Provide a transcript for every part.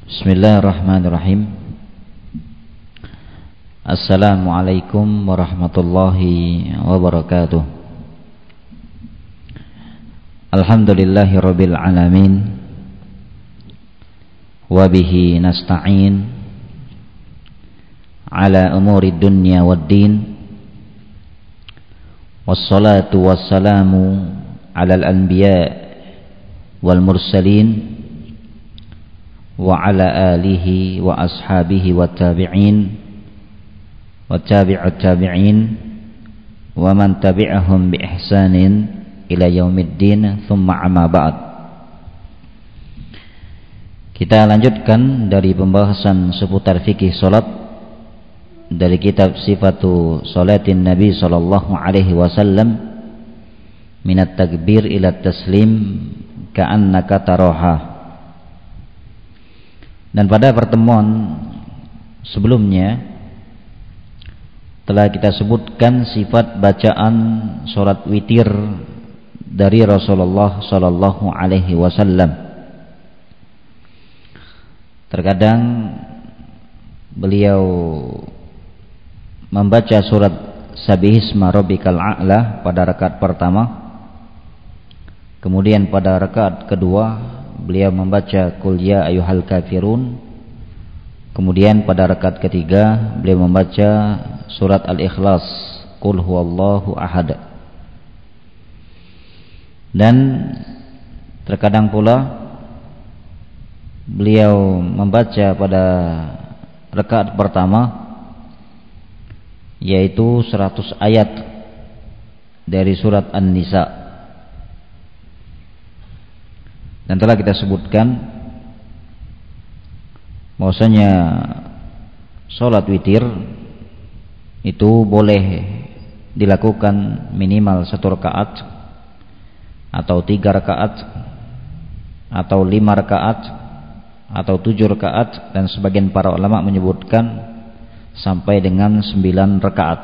Bismillahirrahmanirrahim. Assalamualaikum warahmatullahi wabarakatuh. Alhamdulillahirabbil alamin. Wa bihi nasta'in ala umuri dunya waddin. Wassalatu wassalamu ala al-anbiya wal mursalin wa ala alihi wa ashabihi wa tabi'in wa tabi'ut tabi'in wa man tabi'ahum bi ihsanin ila yaumiddin, thumma amma ba'd. Kita lanjutkan dari pembahasan seputar fikih salat dari kitab Sifatu Salatin Nabi sallallahu alaihi wasallam minat takbir ila taslim ka'annaka taraha. Dan pada pertemuan sebelumnya telah kita sebutkan sifat bacaan salat witir dari Rasulullah sallallahu alaihi wasallam. Terkadang beliau membaca surat Sabbihisma rabbikal a'la pada rakaat pertama. Kemudian pada rakaat kedua beliau membaca Qul ya ayyuhal kafirun. Kemudian pada rakaat ketiga beliau membaca surat Al-Ikhlas, Qul huwallahu ahad. Dan terkadang pula beliau membaca pada rakaat pertama yaitu 100 ayat dari surat An-Nisa. Dan telah kita sebutkan bahwasanya sholat witir itu boleh dilakukan minimal 1 rakaat atau 3 rakaat atau 5 rakaat atau 7 rakaat, dan sebagian para ulama menyebutkan sampai dengan 9 rakaat.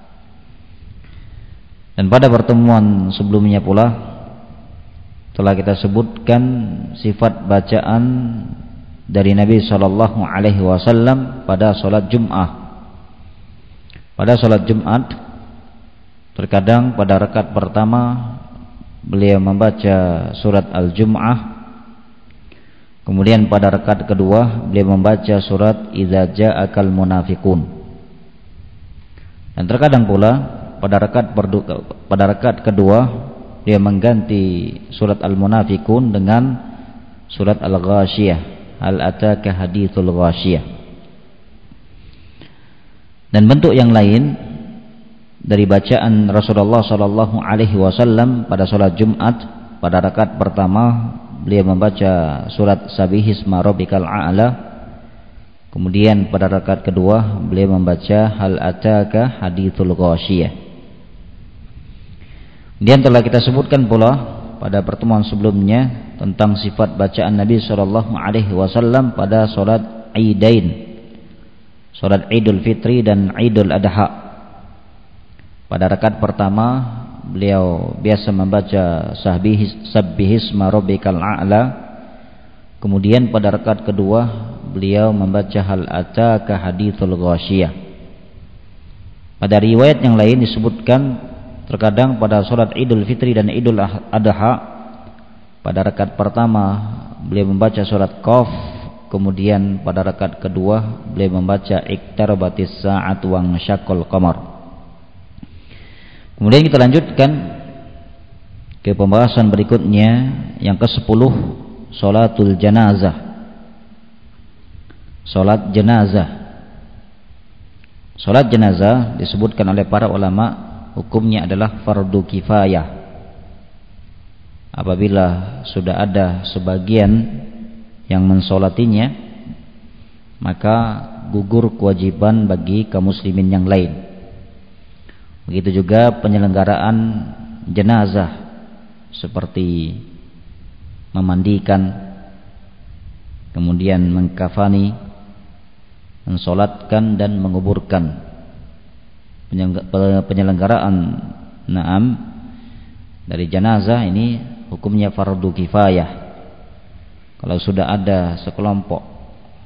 Dan pada pertemuan sebelumnya pula telah kita sebutkan sifat bacaan dari Nabi sallallahu alaihi wasallam pada salat Jumat. Pada salat Jumat terkadang pada rakaat pertama beliau membaca surat Al-Jum'ah. Kemudian pada rakaat kedua beliau membaca surat Idza Ja'akal Munafiqun. Dan terkadang pula pada rakaat kedua dia mengganti surat Al-Munafiqun dengan surat Al-Ghashiyah, Hal ataka hadithul Ghashiyah. Dan bentuk yang lain dari bacaan Rasulullah sallallahu alaihi wasallam pada salat Jumat, pada rakaat pertama beliau membaca surat Sabbihisma rabbikal a'la. Kemudian pada rakaat kedua beliau membaca Hal ataka hadithul Ghashiyah. Kemudian telah kita sebutkan pula pada pertemuan sebelumnya tentang sifat bacaan Nabi sallallahu alaihi wasallam pada salat Idain, salat Idul Fitri dan Idul Adha. Pada rakaat pertama beliau biasa membaca Sabbihisma rabbikal a'la. Kemudian pada rakaat kedua beliau membaca Hal ataka hadithul Ghashiyah. Pada riwayat yang lain disebutkan terkadang pada salat Idul Fitri dan Idul Adha pada rakaat pertama beliau membaca surat Qaf. Kemudian pada rakaat kedua beliau membaca Iqtarabatis sa'atu wa syaqqal qamar. Kemudian kita lanjutkan ke pembahasan berikutnya yang ke-10, salatul janazah. Salat jenazah. Salat jenazah disebutkan oleh para ulama hukumnya adalah fardu kifayah. Apabila sudah ada sebagian yang mensolatinya, maka gugur kewajiban bagi kaum muslimin yang lain. Begitu juga penyelenggaraan jenazah seperti memandikan, kemudian mengkafani, mensolatkan dan menguburkan. Penyelenggaraan dari jenazah ini hukumnya fardu kifayah. Kalau sudah ada sekelompok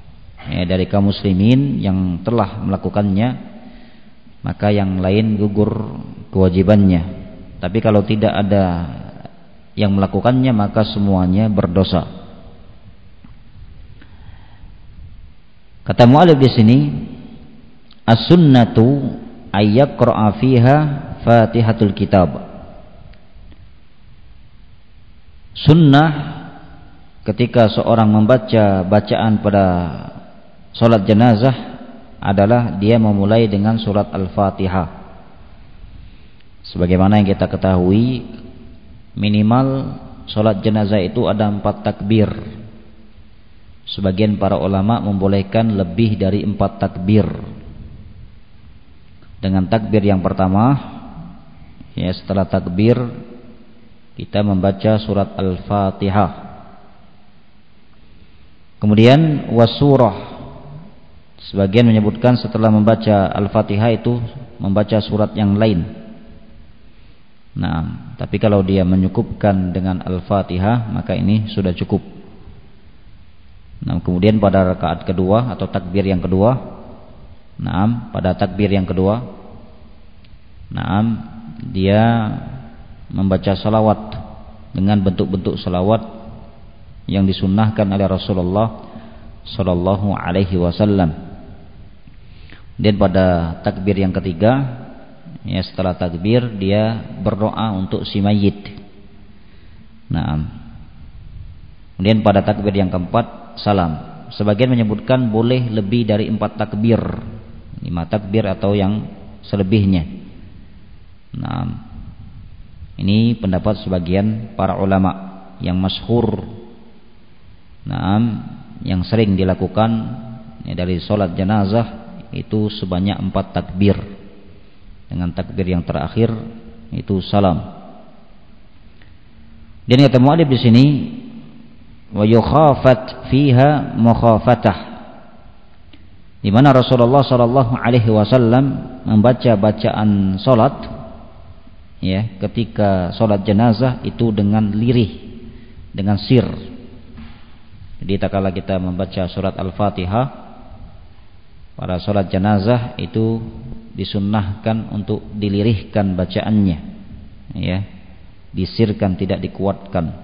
dari kaum muslimin yang telah melakukannya, maka yang lain gugur kewajibannya. Tapi kalau tidak ada yang melakukannya, maka semuanya berdosa. Kata mu'allif di sini, as-sunnatu ayyaqra'a fiha Fatihatul Kitab. Sunnah ketika seorang membaca bacaan pada salat jenazah adalah dia memulai dengan surat Al-Fatihah. Sebagaimana yang kita ketahui, minimal salat jenazah itu ada 4 takbir. Sebagian para ulama membolehkan lebih dari 4 takbir. Dengan takbir yang pertama, setelah takbir kita membaca surat Al-Fatihah. Kemudian wasurah, sebagian menyebutkan setelah membaca Al-Fatihah itu membaca surat yang lain. Nah, tapi kalau dia menyukupkan dengan Al-Fatihah, maka ini sudah cukup. Nah, kemudian pada rakaat kedua atau takbir yang kedua, pada takbir yang kedua, dia membaca salawat dengan bentuk-bentuk salawat yang disunnahkan oleh Rasulullah sallallahu alaihi wasallam. Dan pada takbir yang ketiga, setelah takbir dia berdoa untuk si mayit. Kemudian pada takbir yang keempat, salam. Sebagian menyebutkan boleh lebih dari 4 takbir, 5 takbir atau yang selebihnya. Ini pendapat sebagian para ulama yang masyhur, yang sering dilakukan dari salat jenazah itu sebanyak 4 takbir. Dengan takbir yang terakhir itu salam. Dan kata mu'allif di sini, wa yukhafat fiha mukhafatah, di mana Rasulullah sallallahu alaihi wasallam membaca bacaan salat ketika salat jenazah itu dengan lirih, dengan sir. Jadi tatkala kita membaca surat Al-Fatihah pada salat jenazah itu disunnahkan untuk dilirihkan bacaannya, disirkan, tidak dikuatkan.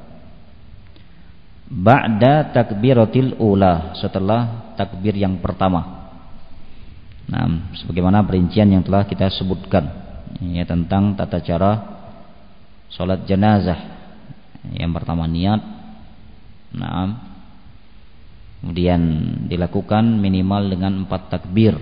Ba'da takbiratil ula, setelah takbir yang pertama. Sebagaimana perincian yang telah kita sebutkan tentang tata cara salat jenazah. Yang pertama niat, kemudian dilakukan minimal dengan 4 takbir.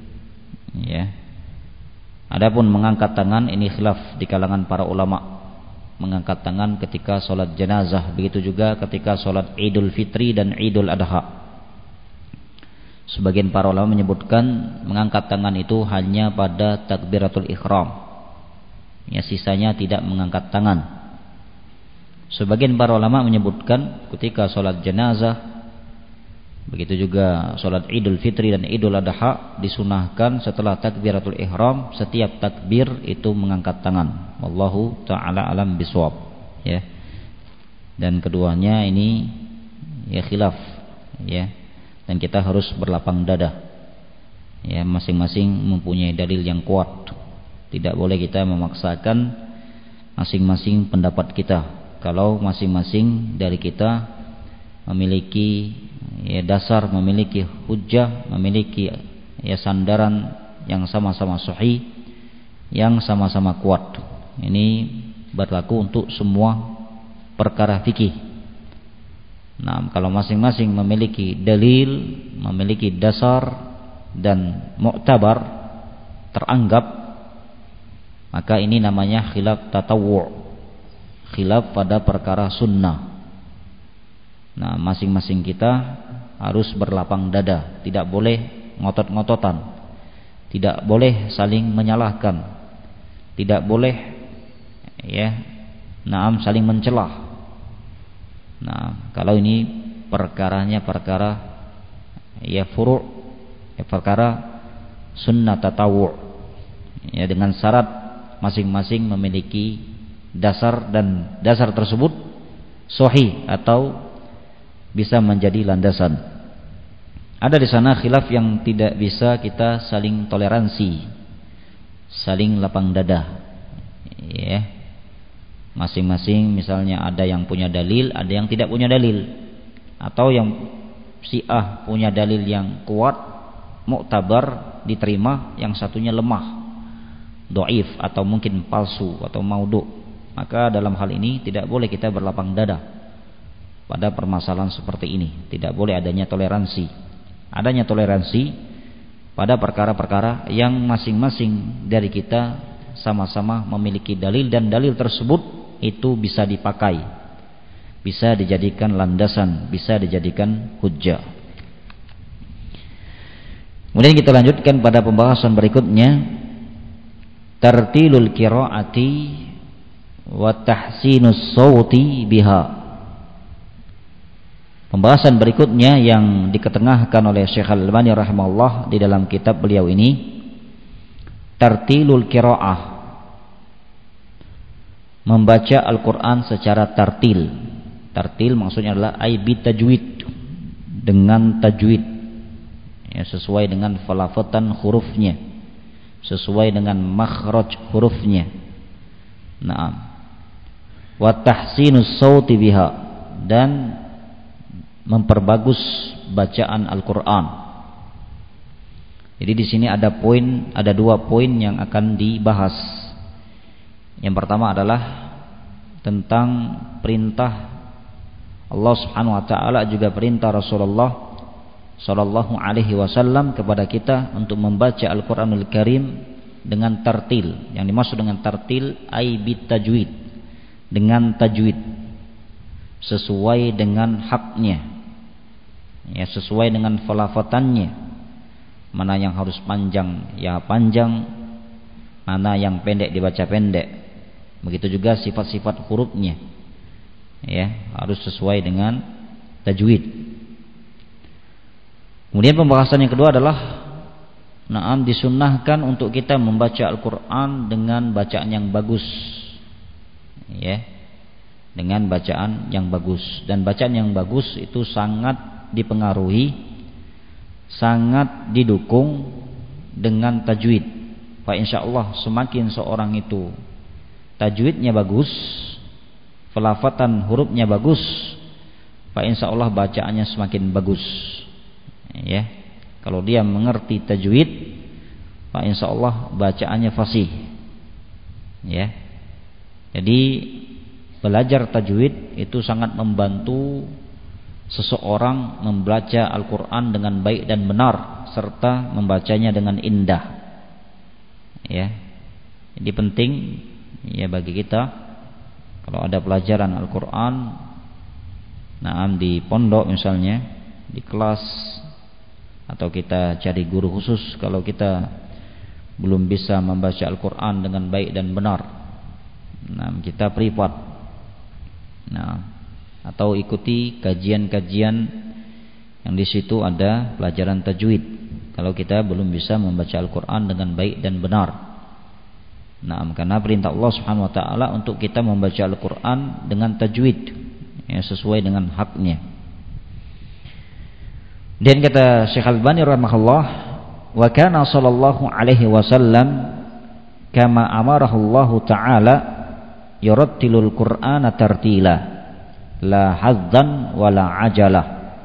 Adapun mengangkat tangan, ini khilaf di kalangan para ulama. Mengangkat tangan ketika sholat jenazah, begitu juga ketika sholat Idul Fitri dan Idul Adha. Sebagian para ulama menyebutkan mengangkat tangan itu hanya pada takbiratul ihram, sisanya tidak mengangkat tangan. Sebagian para ulama menyebutkan ketika sholat jenazah, begitu juga sholat Idul Fitri dan Idul Adha, disunahkan setelah takbiratul ihram setiap takbir itu mengangkat tangan. Wallahu ta'ala alam biswab. Dan keduanya ini khilaf, dan kita harus berlapang dada. Masing-masing mempunyai dalil yang kuat. Tidak boleh kita memaksakan masing-masing pendapat kita. Kalau masing-masing dari kita memiliki dasar, memiliki hujjah, memiliki sandaran yang sama-sama sahih, yang sama-sama kuat. Ini berlaku untuk semua perkara fikih. Kalau masing-masing memiliki dalil, memiliki dasar dan mu'tabar, teranggap, maka ini namanya khilaf tatawwu', khilaf pada perkara sunnah. Masing-masing kita harus berlapang dada, tidak boleh ngotot-ngototan, tidak boleh saling menyalahkan, tidak boleh saling mencelah. Kalau ini perkaranya perkara furu', perkara sunnah tatawwu', dengan syarat masing-masing memiliki dasar, dan dasar tersebut sahih atau bisa menjadi landasan. Ada di sana khilaf yang tidak bisa kita saling toleransi, saling lapang dada. Ya. Masing-masing misalnya ada yang punya dalil, ada yang tidak punya dalil. Atau yang si A punya dalil yang kuat, muktabar, diterima, yang satunya lemah, dhaif atau mungkin palsu atau maudhu. Maka dalam hal ini tidak boleh kita berlapang dada pada permasalahan seperti ini. Tidak boleh adanya toleransi. Adanya toleransi pada perkara-perkara yang masing-masing dari kita sama-sama memiliki dalil, dan dalil tersebut itu bisa dipakai, bisa dijadikan landasan, bisa dijadikan hujjah. Kemudian kita lanjutkan pada pembahasan berikutnya, tartilul qiraati wa tahsinus sauti biha. Pembahasan berikutnya yang diketengahkan oleh Syekh Al-Albani rahimahullah di dalam kitab beliau ini, tartilul qiraah, membaca Al-Quran secara tartil. Tartil maksudnya adalah aibit tajwid, dengan tajwid, ya, sesuai dengan falafatan hurufnya, sesuai dengan makhraj hurufnya. Naam. Wa tahsinus sauti biha, dan memperbagus bacaan Al-Quran. Jadi di sini ada dua poin yang akan dibahas. Yang pertama adalah tentang perintah Allah Subhanahu wa taala, juga perintah Rasulullah sallallahu alaihi wasallam kepada kita untuk membaca Al-Qur'anul Karim dengan tartil. Yang dimaksud dengan tartil ai bit tajwid, dengan tajwid, sesuai dengan haknya, ya, sesuai dengan falafatannya. Mana yang harus panjang ya panjang, mana yang pendek dibaca pendek. Begitu juga sifat-sifat hurufnya, ya, harus sesuai dengan tajwid. Kemudian pembahasan yang kedua adalah, disunnahkan untuk kita membaca Al-Quran dengan bacaan yang bagus, ya, dengan bacaan yang bagus. Dan bacaan yang bagus itu sangat dipengaruhi, sangat didukung dengan tajwid. Fa insyaallah semakin seorang itu tajwidnya bagus, pelafatan hurufnya bagus, fa insyaallah bacaannya semakin bagus. Ya, kalau dia mengerti tajwid, fa insyaallah bacaannya fasih. Ya. Jadi belajar tajwid itu sangat membantu seseorang membaca Al-Quran dengan baik dan benar, serta membacanya dengan indah. Ya, jadi penting, ya, bagi kita kalau ada pelajaran Al-Quran, di pondok misalnya, di kelas, atau kita cari guru khusus kalau kita belum bisa membaca Al-Quran dengan baik dan benar, kita privat, atau ikuti kajian-kajian yang di situ ada pelajaran tajwid kalau kita belum bisa membaca Al-Quran dengan baik dan benar. Karena perintah Allah Subhanahu wa taala untuk kita membaca Al-Quran dengan tajwid, ya, sesuai dengan haknya. Dan kata Syekh Al-Albani rahimahullah, wa kana sallallahu alaihi wasallam kama amarahu Allah taala yurattilul Qur'ana tartila la hadzan wala ajalah.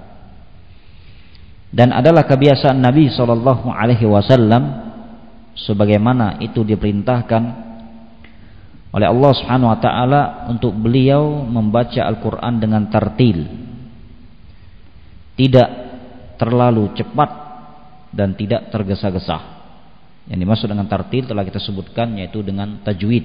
Dan adalah kebiasaan Nabi sallallahu alaihi wasallam sebagaimana itu diperintahkan oleh Allah Subhanahu wa taala untuk beliau membaca Al-Qur'an dengan tartil, tidak terlalu cepat dan tidak tergesa-gesa. Yang dimaksud dengan tartil telah kita sebutkan, yaitu dengan tajwid.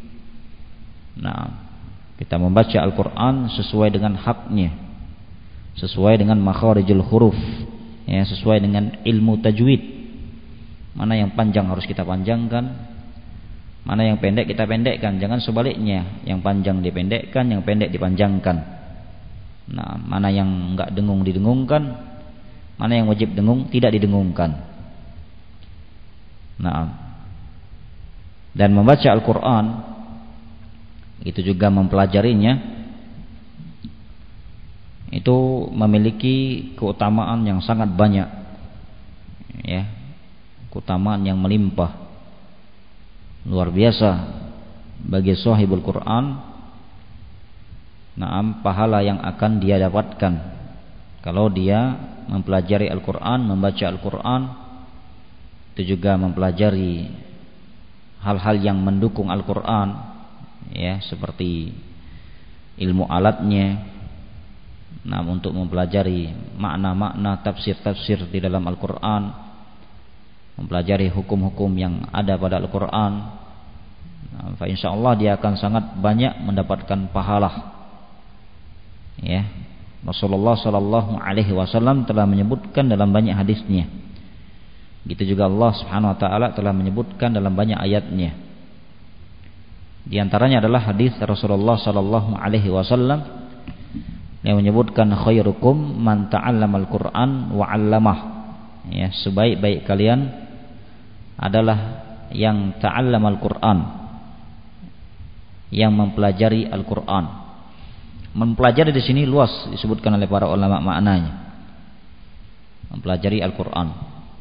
Kita membaca Al-Quran sesuai dengan haknya, sesuai dengan makharijul huruf, ya, sesuai dengan ilmu tajwid. Mana yang panjang harus kita panjangkan, mana yang pendek kita pendekkan. Jangan sebaliknya, yang panjang dipendekkan, yang pendek dipanjangkan. Mana yang enggak dengung didengungkan, mana yang wajib dengung tidak didengungkan. Dan membaca Al-Quran itu juga mempelajarinya, itu memiliki keutamaan yang sangat banyak. keutamaan yang melimpah luar biasa bagi sahibul Quran. Naam, pahala yang akan dia dapatkan kalau dia mempelajari Al-Quran, membaca Al-Quran, itu juga mempelajari hal-hal yang mendukung Al-Quran, ya, seperti ilmu alatnya. Nah, untuk mempelajari makna-makna, tafsir-tafsir di dalam Al-Quran, mempelajari hukum-hukum yang ada pada Al-Quran, nah, insyaallah dia akan sangat banyak mendapatkan pahala. Ya, Rasulullah sallallahu alaihi wasallam telah menyebutkan dalam banyak hadisnya. Gitu juga Allah Subhanahu wa taala telah menyebutkan dalam banyak ayatnya. Di antaranya adalah hadis Rasulullah sallallahu alaihi wasallam yang menyebutkan khairukum man ta'allamal Qur'an wa 'allamah. Ya, sebaik-baik kalian adalah yang ta'allamal Qur'an, yang mempelajari Al-Qur'an. Mempelajari di sini luas disebutkan oleh para ulama maknanya. Mempelajari Al-Qur'an.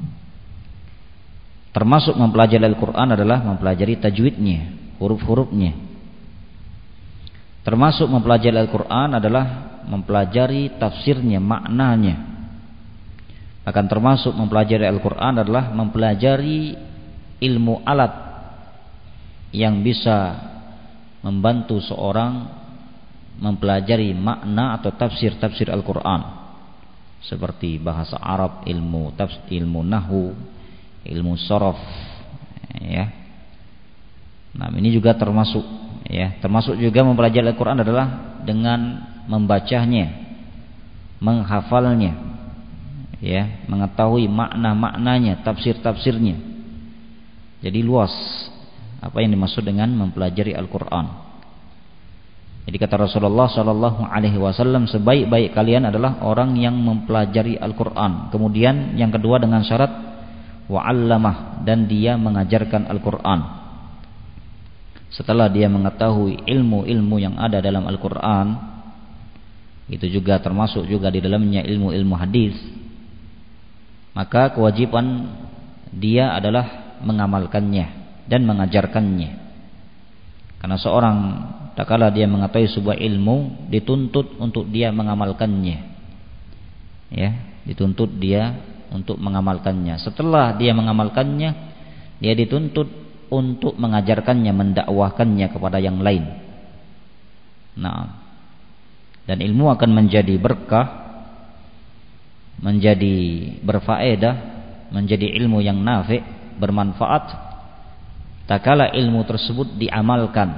Termasuk mempelajari Al-Qur'an adalah mempelajari tajwidnya, huruf-hurufnya. Termasuk mempelajari Al-Qur'an adalah mempelajari tafsirnya, maknanya. Bahkan termasuk mempelajari Al-Qur'an adalah mempelajari ilmu alat yang bisa membantu seorang mempelajari makna atau tafsir-tafsir Al-Quran, seperti bahasa Arab, ilmu tafsir, ilmu nahwu, ilmu sharaf, ya. Nah, ini juga termasuk, ya, termasuk juga mempelajari Al-Quran adalah dengan membacanya, menghafalnya, ya, mengetahui makna-maknanya, tafsir-tafsirnya. Jadi luas apa yang dimaksud dengan mempelajari Al-Quran. Jadi kata Rasulullah sallallahu alaihi wasallam, sebaik-baik kalian adalah orang yang mempelajari Al-Qur'an. Kemudian yang kedua dengan syarat wa 'allamah, dan dia mengajarkan Al-Qur'an. Setelah dia mengetahui ilmu-ilmu yang ada dalam Al-Qur'an, itu juga termasuk juga di dalamnya ilmu-ilmu hadis, maka kewajiban dia adalah mengamalkannya dan mengajarkannya. Karena seorang tak kala dia mengetahui sebuah ilmu, dituntut untuk dia mengamalkannya, ya, dituntut dia untuk mengamalkannya. Setelah dia mengamalkannya, dia dituntut untuk mengajarkannya, mendakwahkannya kepada yang lain. Nah, dan ilmu akan menjadi berkah, menjadi berfaedah, menjadi ilmu yang nafi', bermanfaat tak kala ilmu tersebut diamalkan.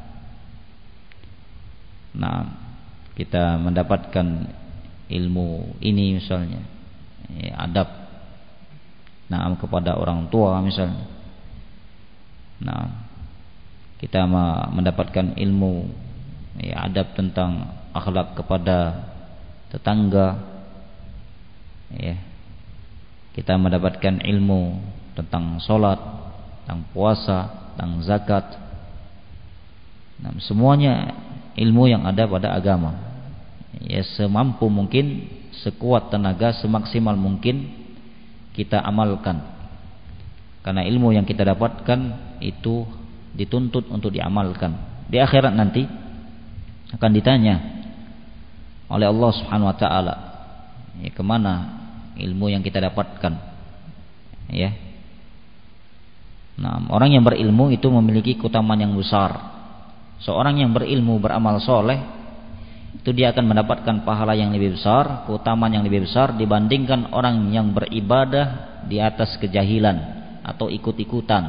Nah, kita mendapatkan ilmu ini misalnya, ya, adab, nah, kepada orang tua misalnya. Nah, kita mendapatkan ilmu, ya, adab tentang akhlak kepada tetangga, ya. Kita mendapatkan ilmu tentang sholat, tentang puasa, tentang zakat. Nah, semuanya ilmu yang ada pada agama. Ya, semampu mungkin, sekuat tenaga, semaksimal mungkin kita amalkan. Karena ilmu yang kita dapatkan itu dituntut untuk diamalkan. Di akhirat nanti akan ditanya oleh Allah Subhanahu wa taala, ya, kemana ilmu yang kita dapatkan, ya. Nah, orang yang berilmu itu memiliki keutamaan yang besar. Seorang yang berilmu, beramal soleh, itu dia akan mendapatkan pahala yang lebih besar, keutamaan yang lebih besar dibandingkan orang yang beribadah di atas kejahilan atau ikut-ikutan.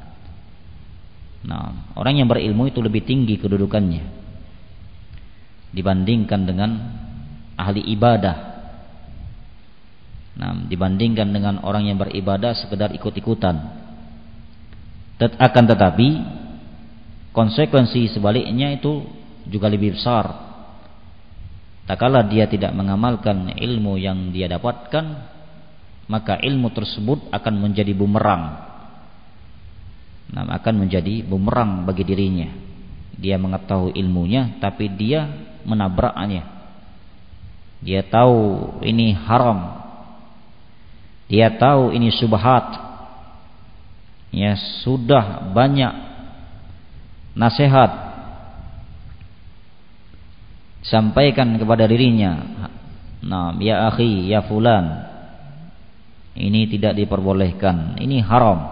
Nah, orang yang berilmu itu lebih tinggi kedudukannya dibandingkan dengan ahli ibadah. Nah, dibandingkan dengan orang yang beribadah sekedar ikut-ikutan. Akan tetapi konsekuensi sebaliknya itu juga lebih besar. Tak kala dia tidak mengamalkan ilmu yang dia dapatkan, maka ilmu tersebut akan menjadi bumerang. Nah, akan menjadi bumerang bagi dirinya. Dia mengetahui ilmunya, tapi dia menabraknya. Dia tahu ini haram, dia tahu ini syubhat, ya sudah banyak nasihat sampaikan kepada dirinya, nah ya akhi, ya fulan, ini tidak diperbolehkan, ini haram.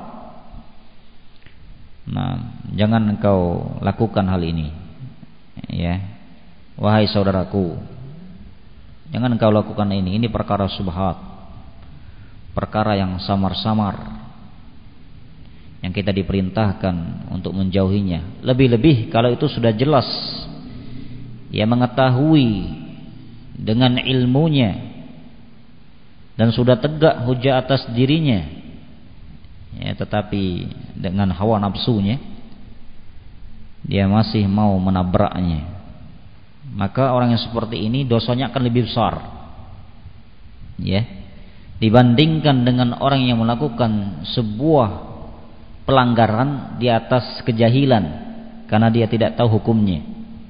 Nah, jangan engkau lakukan hal ini. Ya. Wahai saudaraku, jangan engkau lakukan ini perkara subhat. Perkara yang samar-samar, yang kita diperintahkan untuk menjauhinya. Lebih-lebih kalau itu sudah jelas, ia mengetahui dengan ilmunya dan sudah tegak hujah atas dirinya, ya, tetapi dengan hawa nafsunya dia masih mau menabraknya, maka orang yang seperti ini dosanya akan lebih besar, ya, dibandingkan dengan orang yang melakukan sebuah pelanggaran di atas kejahilan karena dia tidak tahu hukumnya.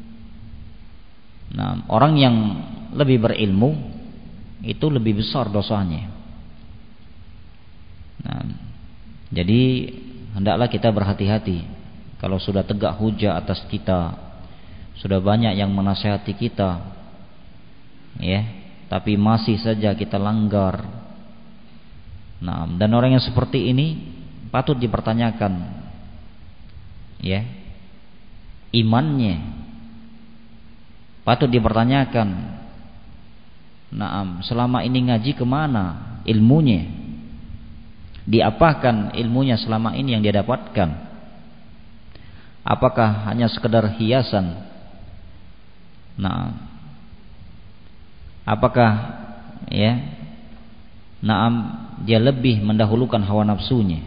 Nah, orang yang lebih berilmu itu lebih besar dosanya. Nah, jadi hendaklah kita berhati-hati kalau sudah tegak hujah atas kita, sudah banyak yang menasihati kita, ya, tapi masih saja kita langgar. Nah, dan orang yang seperti ini patut dipertanyakan, ya, imannya. Patut dipertanyakan, nah, selama ini ngaji kemana ilmunya? Diapakan ilmunya selama ini yang dia dapatkan? Apakah hanya sekedar hiasan? Nah, apakah, ya, nah, dia lebih mendahulukan hawa nafsunya?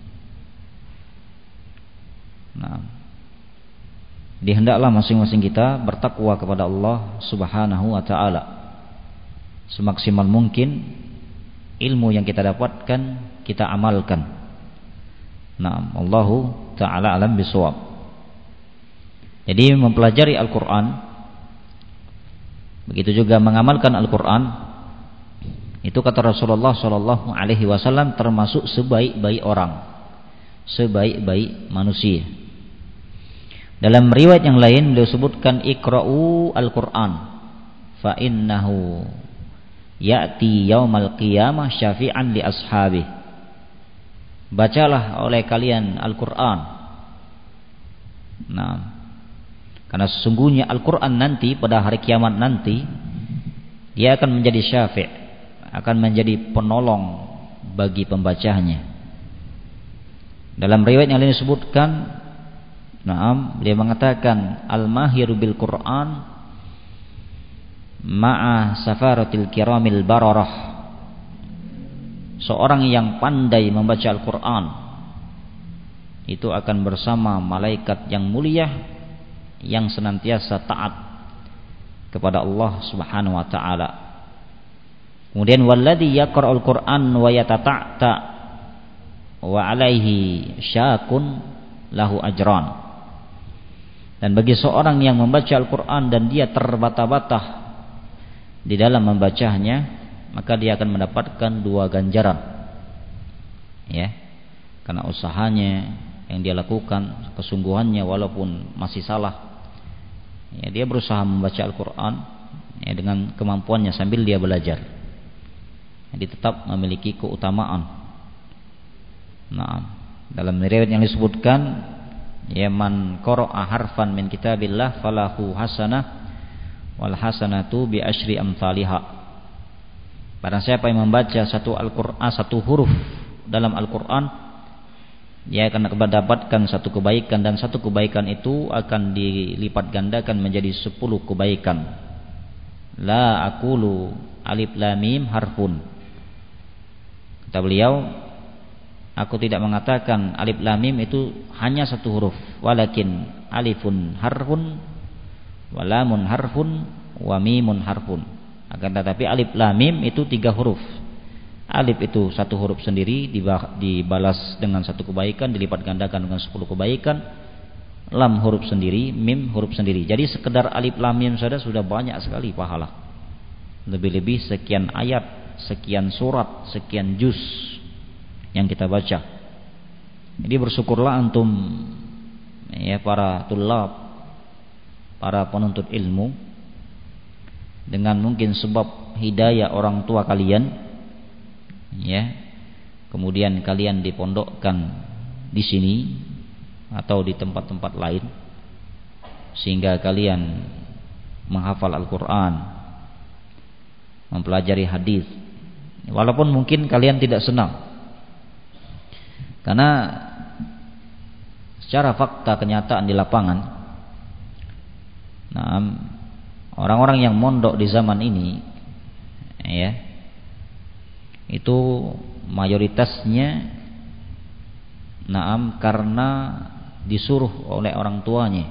Nah, hendaklah masing-masing kita bertakwa kepada Allah Subhanahu wa taala. Semaksimal mungkin ilmu yang kita dapatkan kita amalkan. Nah, Allahu taala alam bisawab. Jadi mempelajari Al-Qur'an, begitu juga mengamalkan Al-Qur'an, itu kata Rasulullah sallallahu alaihi wasallam termasuk sebaik-baik orang, sebaik-baik manusia. Dalam riwayat yang lain beliau sebutkan iqra'u al-Qur'an fa innahu ya'ti yaumal qiyamah syafi'an li ashabi. Bacalah oleh kalian Al-Qur'an. Nah, karena sesungguhnya Al-Qur'an nanti pada hari kiamat nanti dia akan menjadi syafi', akan menjadi penolong bagi pembacanya. Dalam riwayat yang lain disebutkan, nah, beliau mengatakan al-mahiru bil Qur'an ma'a safaratil kiramil bararah. Seorang yang pandai membaca Al-Qur'an itu akan bersama malaikat yang mulia yang senantiasa taat kepada Allah Subhanahu wa taala. Kemudian walladzi yaqra'ul Qur'an wa yatata'ta wa alaihi syakun lahu ajran. Dan bagi seorang yang membaca Al-Qur'an dan dia terbata-bata di dalam membacanya, maka dia akan mendapatkan 2 ganjaran. Ya. Karena usahanya yang dia lakukan, kesungguhannya walaupun masih salah. Ya, dia berusaha membaca Al-Qur'an, ya, dengan kemampuannya sambil dia belajar. Jadi tetap memiliki keutamaan. Nah, dalam riwayat yang disebutkan, ya, man qara'a harfan min kitabillah falahu hasanah wal hasanatu bi asyri amsalihah. Barang siapa yang membaca satu Al-Qur'an, satu huruf dalam Al-Qur'an, dia akan mendapatkan 1 kebaikan, dan 1 kebaikan itu akan dilipat gandakan menjadi 10 kebaikan. La aqulu alif lam mim harfun. Kata beliau, aku tidak mengatakan alif lam mim itu hanya 1 huruf, walakin alifun harfun wa lamun harfun wa mimun harfun. Akan tetapi alif lam mim itu 3 huruf. Alif itu 1 huruf sendiri dibalas dengan 1 kebaikan, dilipat gandakan dengan 10 kebaikan. Lam huruf sendiri, mim huruf sendiri. Jadi sekedar alif lam mim saja sudah banyak sekali pahala. Lebih-lebih sekian ayat, sekian surat, sekian juz yang kita baca. Jadi bersyukurlah antum, ya, para tulab, para penuntut ilmu, dengan mungkin sebab hidayah orang tua kalian, ya, kemudian kalian dipondokkan di sini atau di tempat-tempat lain, sehingga kalian menghafal Al-Quran, mempelajari hadis, walaupun mungkin kalian tidak senang, karena secara fakta kenyataan di lapangan, nah, orang-orang yang mondok di zaman ini, ya, itu mayoritasnya, naam, karena disuruh oleh orang tuanya.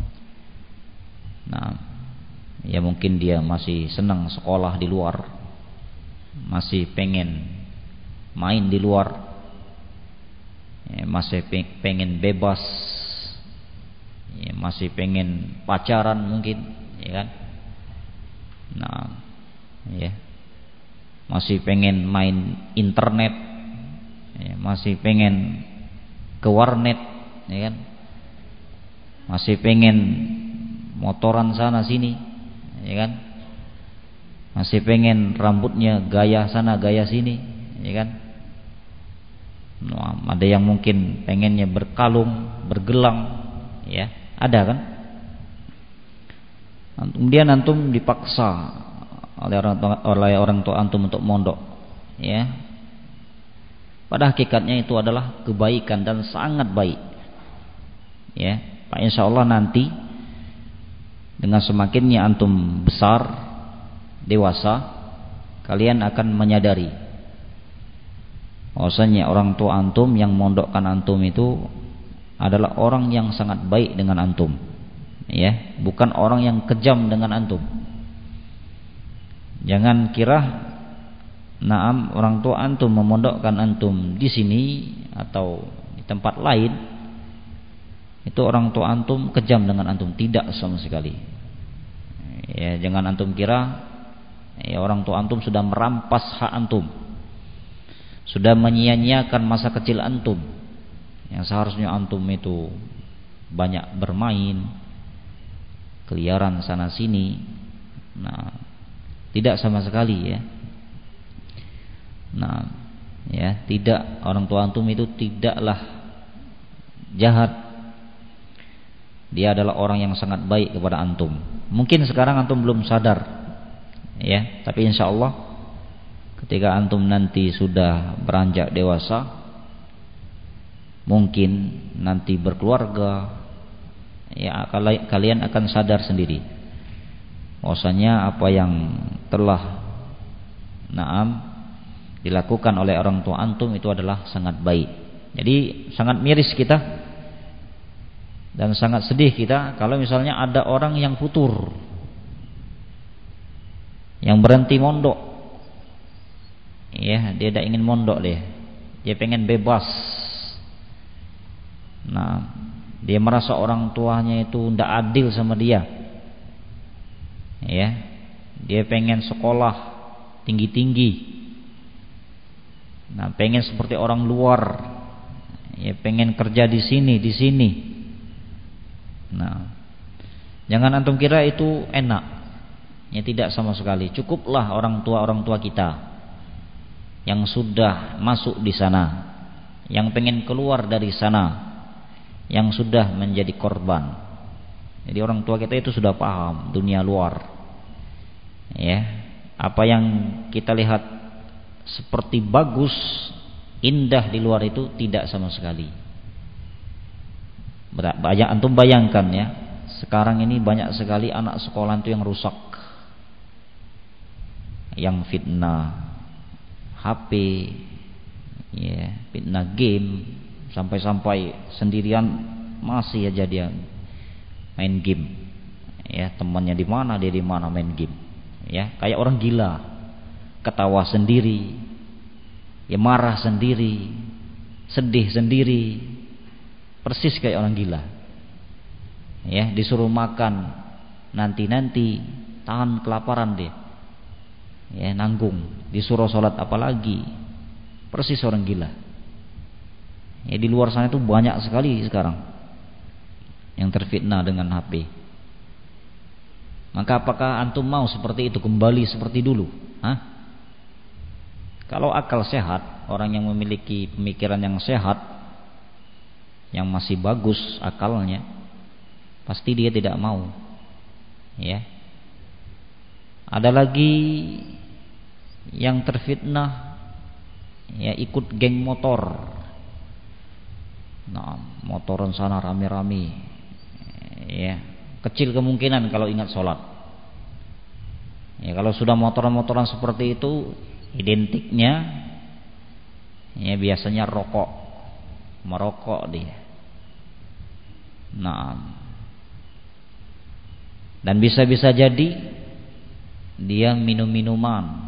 Nah, ya mungkin dia masih senang sekolah di luar, masih pengen main di luar, ya, masih pengen bebas, ya, masih pengen pacaran mungkin, ya kan? Nah, ya, masih pengen main internet, ya, masih pengen ke warnet, ya kan? Masih pengen motoran sana sini, ya kan? Masih pengen rambutnya gaya sana gaya sini, ya kan? Nah, ada yang mungkin pengennya berkalung, bergelang, ya, ada kan? Kemudian antum dipaksa oleh orang tua antum untuk mondok, ya. Pada hakikatnya itu adalah kebaikan dan sangat baik, ya. Pak, insya Allah nanti dengan semakinnya antum besar, dewasa, kalian akan menyadari bahwasanya orang tua antum yang mondokkan antum itu adalah orang yang sangat baik dengan antum, ya, bukan orang yang kejam dengan antum. Jangan kira, naam, orang tua antum memondokkan antum di sini atau di tempat lain itu orang tua antum kejam dengan antum, tidak sama sekali. Ya, jangan antum kira, ya, orang tua antum sudah merampas hak antum, sudah menyia-nyiakan masa kecil antum yang seharusnya antum itu banyak bermain, keliaran sana sini. Nah, tidak sama sekali, ya. Nah, ya, tidak, orang tua antum itu tidaklah jahat. Dia adalah orang yang sangat baik kepada antum. Mungkin sekarang antum belum sadar, ya, tapi insya Allah ketika antum nanti sudah beranjak dewasa, mungkin nanti berkeluarga, ya, kalian akan sadar sendiri bahwasanya apa yang telah, naam, dilakukan oleh orang tua antum itu adalah sangat baik. Jadi sangat miris kita dan sangat sedih kita kalau misalnya ada orang yang futur, yang berhenti mondok, ya, dia tidak ingin mondok, dia pengen bebas. Nah, dia merasa orang tuanya itu tidak adil sama dia, ya, dia pengen sekolah tinggi-tinggi. Nah, pengen seperti orang luar, ya, pengen kerja di sini, di sini. Nah, jangan antum kira itu enak, ya, tidak sama sekali. Cukuplah orang tua kita yang sudah masuk di sana, yang pengen keluar dari sana, yang sudah menjadi korban. Jadi orang tua kita itu sudah paham dunia luar, ya. Apa yang kita lihat seperti bagus, indah di luar itu tidak sama sekali. Banyak antum bayangkan, ya, sekarang ini banyak sekali anak sekolah itu yang rusak, yang fitnah HP, ya, fitnah game, sampai-sampai sendirian masih aja dia main game, ya, temannya di mana, dia di mana main game, ya, kayak orang gila, ketawa sendiri, ya, marah sendiri, sedih sendiri, persis kayak orang gila, ya. Disuruh makan nanti tahan kelaparan dia, ya, nanggung. Disuruh sholat apalagi, persis orang gila, Ya, di luar sana itu banyak sekali sekarang yang terfitnah dengan HP. Maka apakah antum mau seperti itu, kembali seperti dulu? Kalau akal sehat, orang yang memiliki pemikiran yang sehat, yang masih bagus akalnya, pasti dia tidak mau. Ya. Ada lagi yang terfitnah, ya, ikut geng motor. Nah, motoran sana rame-rame. Ya, kecil kemungkinan kalau ingat sholat. Ya, kalau sudah motoran-motoran seperti itu, identiknya ya biasanya merokok dia. Nah, dan bisa-bisa jadi dia minum-minuman.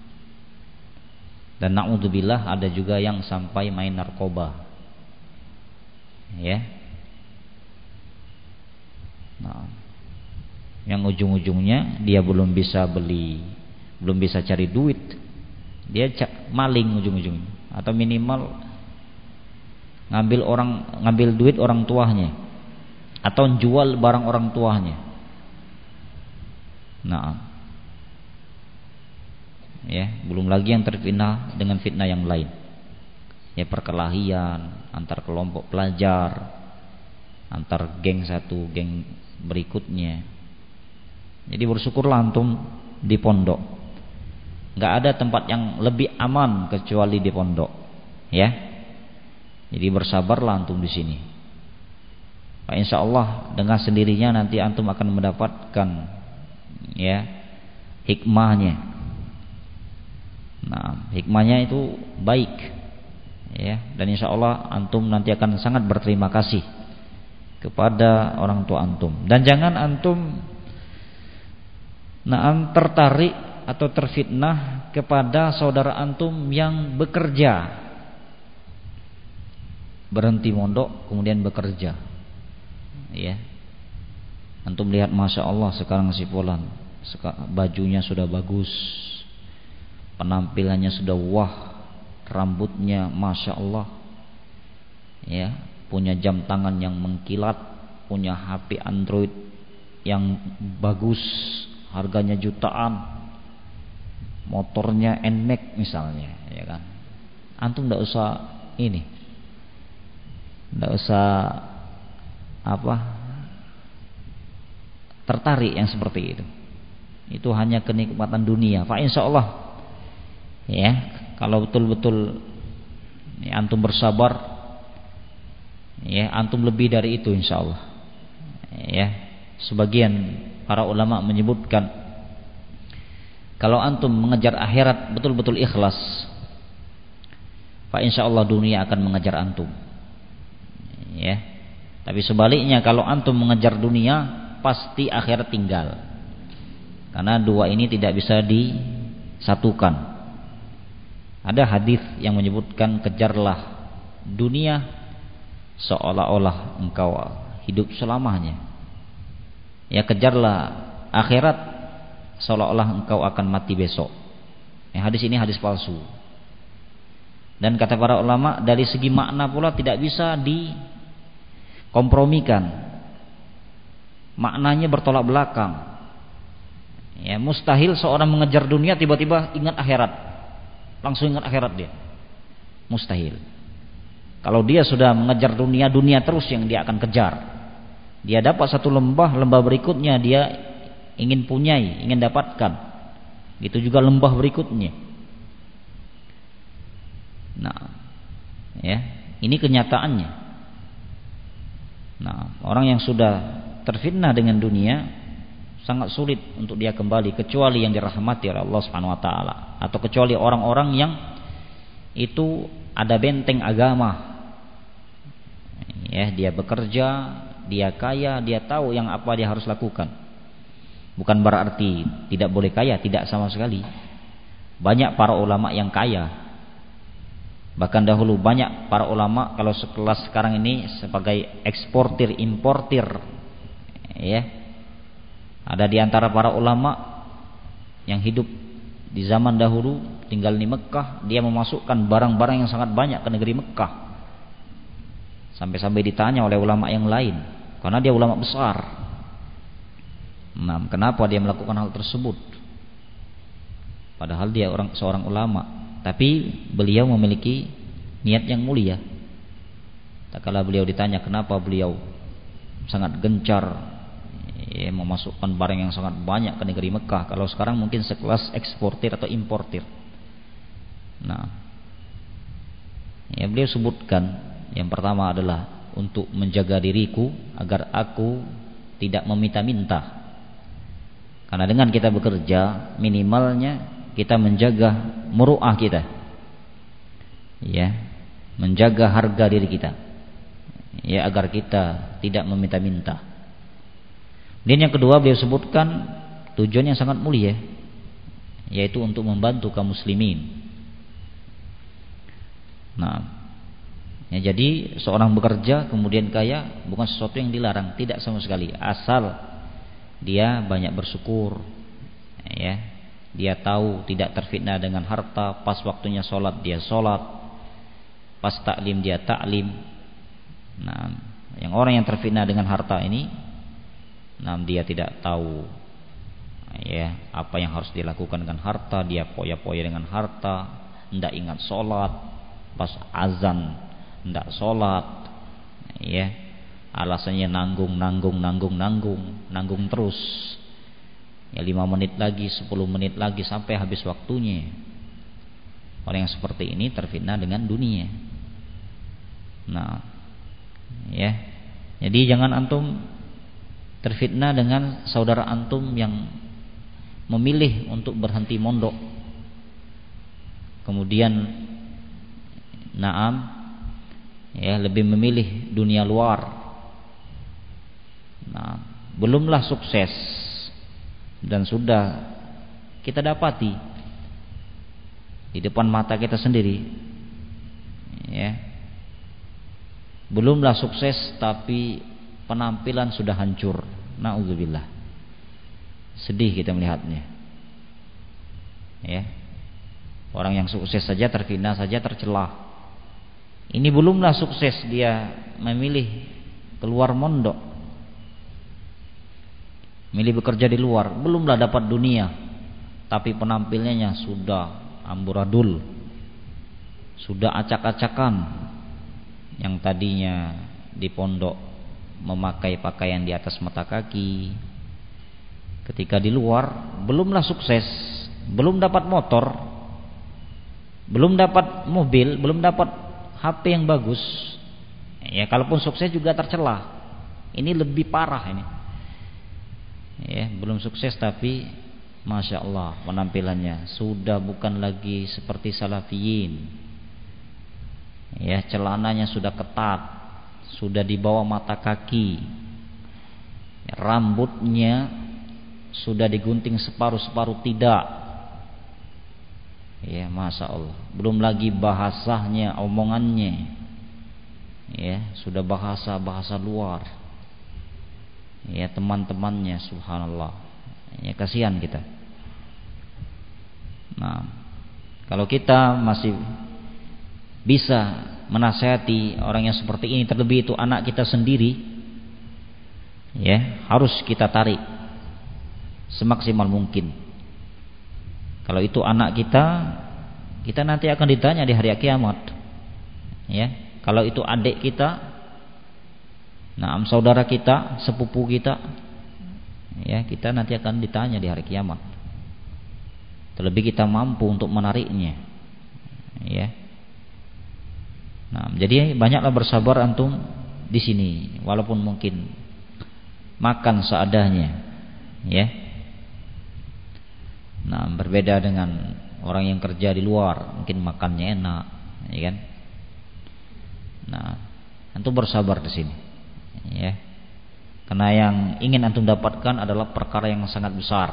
Dan na'udzubillah ada juga yang sampai main narkoba. Ya. Nah, yang ujung-ujungnya dia belum bisa beli, belum bisa cari duit, dia maling ujung-ujungnya, atau minimal ngambil duit orang tuanya, atau jual barang orang tuanya. Nah, ya, belum lagi yang terfitnah dengan fitnah yang lain, ya, perkelahian antar kelompok pelajar, antar geng satu geng berikutnya. Jadi bersyukurlah antum di pondok, nggak ada tempat yang lebih aman kecuali di pondok, ya. Jadi bersabarlah antum di sini. Pak, insya Allah dengan sendirinya nanti antum akan mendapatkan, ya, hikmahnya. Nah, hikmahnya itu baik, ya, dan insya Allah antum nanti akan sangat berterima kasih kepada orang tua antum. Dan jangan antum tertarik atau terfitnah kepada saudara antum yang bekerja, berhenti mondok kemudian bekerja, ya. Antum lihat, masya Allah sekarang si fulan bajunya sudah bagus, penampilannya sudah wah, rambutnya masya Allah, ya, punya jam tangan yang mengkilat, punya HP Android yang bagus, harganya jutaan, motornya NMAX misalnya, ya kan. Antum tidak usah tidak usah tertarik yang seperti itu. Itu hanya kenikmatan dunia. Fa insya Allah, ya, kalau betul-betul ya, antum bersabar, ya, antum lebih dari itu insya Allah. Ya, sebagian para ulama menyebutkan kalau antum mengejar akhirat betul-betul ikhlas, fa insya Allah dunia akan mengejar antum. Ya, tapi sebaliknya kalau antum mengejar dunia, pasti akhirat tinggal. Karena dua ini tidak bisa disatukan. Ada hadis yang menyebutkan, kejarlah dunia seolah-olah engkau hidup selamanya. Ya, kejarlah akhirat seolah-olah engkau akan mati besok. Ya, hadis ini hadis palsu. Dan kata para ulama, dari segi makna pula tidak bisa dikompromikan. Maknanya bertolak belakang. Ya, mustahil seorang mengejar dunia tiba-tiba ingat akhirat, langsung ingat akhirat dia. Mustahil. Kalau dia sudah mengejar dunia, dunia terus yang dia akan kejar. Dia dapat satu lembah berikutnya dia ingin punyai, ingin dapatkan. Itu juga lembah berikutnya. Nah, ya, ini kenyataannya. Nah, orang yang sudah terfitnah dengan dunia sangat sulit untuk dia kembali, kecuali yang dirahmati oleh Allah Subhanahu wa taala, atau kecuali orang-orang yang itu ada benteng agama. Ya, dia bekerja, dia kaya, dia tahu yang apa dia harus lakukan. Bukan berarti tidak boleh kaya, tidak sama sekali. Banyak para ulama yang kaya. Bahkan dahulu banyak para ulama, kalau sekelas sekarang ini sebagai eksportir importir, ya. Ada di antara para ulama yang hidup di zaman dahulu tinggal di Mekah, dia memasukkan barang-barang yang sangat banyak ke negeri Mekah. Sampai-sampai ditanya oleh ulama yang lain, karena dia ulama besar. Nah, kenapa dia melakukan hal tersebut? Padahal dia seorang ulama, tapi beliau memiliki niat yang mulia. Tak kala beliau ditanya kenapa beliau sangat gencar memasukkan barang yang sangat banyak ke negeri Mekah, kalau sekarang mungkin sekelas eksportir atau importir. Nah, beliau sebutkan yang pertama adalah untuk menjaga diriku agar aku tidak meminta-minta. Karena dengan kita bekerja, minimalnya kita menjaga muru'ah kita, menjaga harga diri kita, agar kita tidak meminta-minta. Dan yang kedua beliau sebutkan tujuan yang sangat mulia, yaitu untuk membantu kaum muslimin. Nah, jadi seorang bekerja kemudian kaya bukan sesuatu yang dilarang, tidak sama sekali, asal dia banyak bersyukur, dia tahu tidak terfitnah dengan harta, pas waktunya sholat dia sholat, pas taklim dia taklim. Nah, yang orang yang terfitnah dengan harta ini, dia tidak tahu apa yang harus dilakukan dengan harta, dia poya-poya dengan harta, tidak ingat sholat, pas azan tidak sholat, alasannya nanggung terus, 5 menit lagi, 10 menit lagi sampai habis waktunya. Orang yang seperti ini terfitnah dengan dunia. Nah, jadi jangan antum terfitnah dengan saudara antum yang memilih untuk berhenti mondok, kemudian lebih memilih dunia luar. Nah, belumlah sukses dan sudah kita dapati di depan mata kita sendiri, belumlah sukses tapi penampilan sudah hancur. Na'udzubillah. Sedih kita melihatnya. Orang yang sukses saja terfitnah saja, tercelah. Ini belumlah sukses dia memilih keluar mondok, memilih bekerja di luar, belumlah dapat dunia, tapi penampilannya sudah amburadul, sudah acak-acakan. Yang tadinya di pondok memakai pakaian di atas mata kaki, ketika di luar belumlah sukses, belum dapat motor, belum dapat mobil, belum dapat HP yang bagus, kalaupun sukses juga tercelah. Ini lebih parah ini. Belum sukses tapi masya Allah penampilannya sudah bukan lagi seperti salafiyin. Celananya sudah ketat, sudah di bawah mata kaki, rambutnya sudah digunting separuh-separuh tidak. Masya Allah. Belum lagi bahasanya, omongannya, sudah bahasa luar. Teman-temannya, subhanallah. Kasihan kita. Nah, kalau kita masih bisa menasihati orang yang seperti ini, terlebih itu anak kita sendiri, harus kita tarik semaksimal mungkin. Kalau itu anak kita nanti akan ditanya di hari kiamat. Kalau itu adik kita, saudara kita, sepupu kita, kita nanti akan ditanya di hari kiamat. Terlebih kita mampu untuk menariknya. Jadi banyaklah bersabar antum di sini, walaupun mungkin makan seadanya, berbeda dengan orang yang kerja di luar, mungkin makannya enak, antum bersabar di sini, karena yang ingin antum dapatkan adalah perkara yang sangat besar,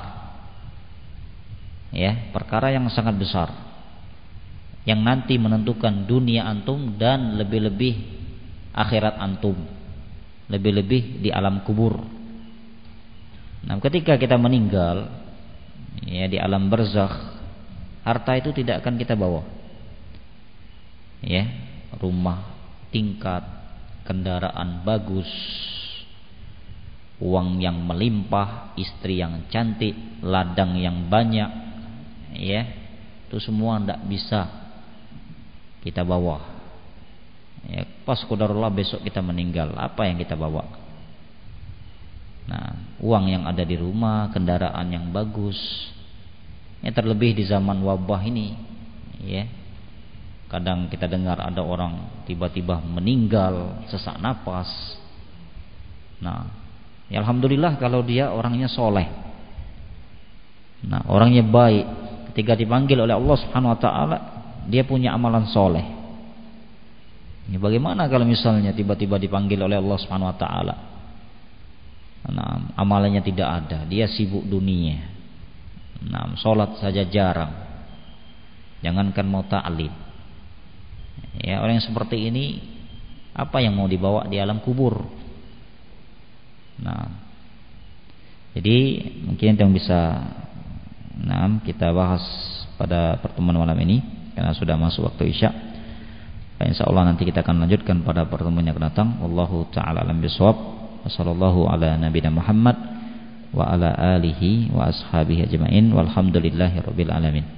perkara yang sangat besar, yang nanti menentukan dunia antum dan lebih-lebih akhirat antum, lebih-lebih di alam kubur. Ketika kita meninggal, di alam barzakh, harta itu tidak akan kita bawa. Rumah, tingkat, kendaraan bagus, uang yang melimpah, istri yang cantik, ladang yang banyak, ya, itu semua tidak bisa kita bawa. Ya, pas qadarullah besok kita meninggal, apa yang kita bawa? Nah, uang yang ada di rumah, kendaraan yang bagus, ya, terlebih di zaman wabah ini, ya. Kadang kita dengar ada orang tiba-tiba meninggal sesak napas. Nah, ya alhamdulillah kalau dia orangnya soleh. Nah, orangnya baik. Ketika dipanggil oleh Allah Subhanahu Wa Taala, dia punya amalan soleh. Ya, bagaimana kalau misalnya tiba-tiba dipanggil oleh Allah Subhanahu Wa Taala, nah, amalannya tidak ada, dia sibuk dunia. Nah, sholat saja jarang. Jangankan mau ta'lim. Ya, orang yang seperti ini apa yang mau dibawa di alam kubur? Nah, jadi mungkin itu yang bisa kita bahas pada pertemuan malam ini karena sudah masuk waktu Isya. Insyaallah nanti kita akan lanjutkan pada pertemuan yang akan datang. Wallahu taala alam bisawab. Wassallallahu ala nabiyina Muhammad wa ala alihi wa ashabihi ajmain walhamdulillahi rabbil alamin.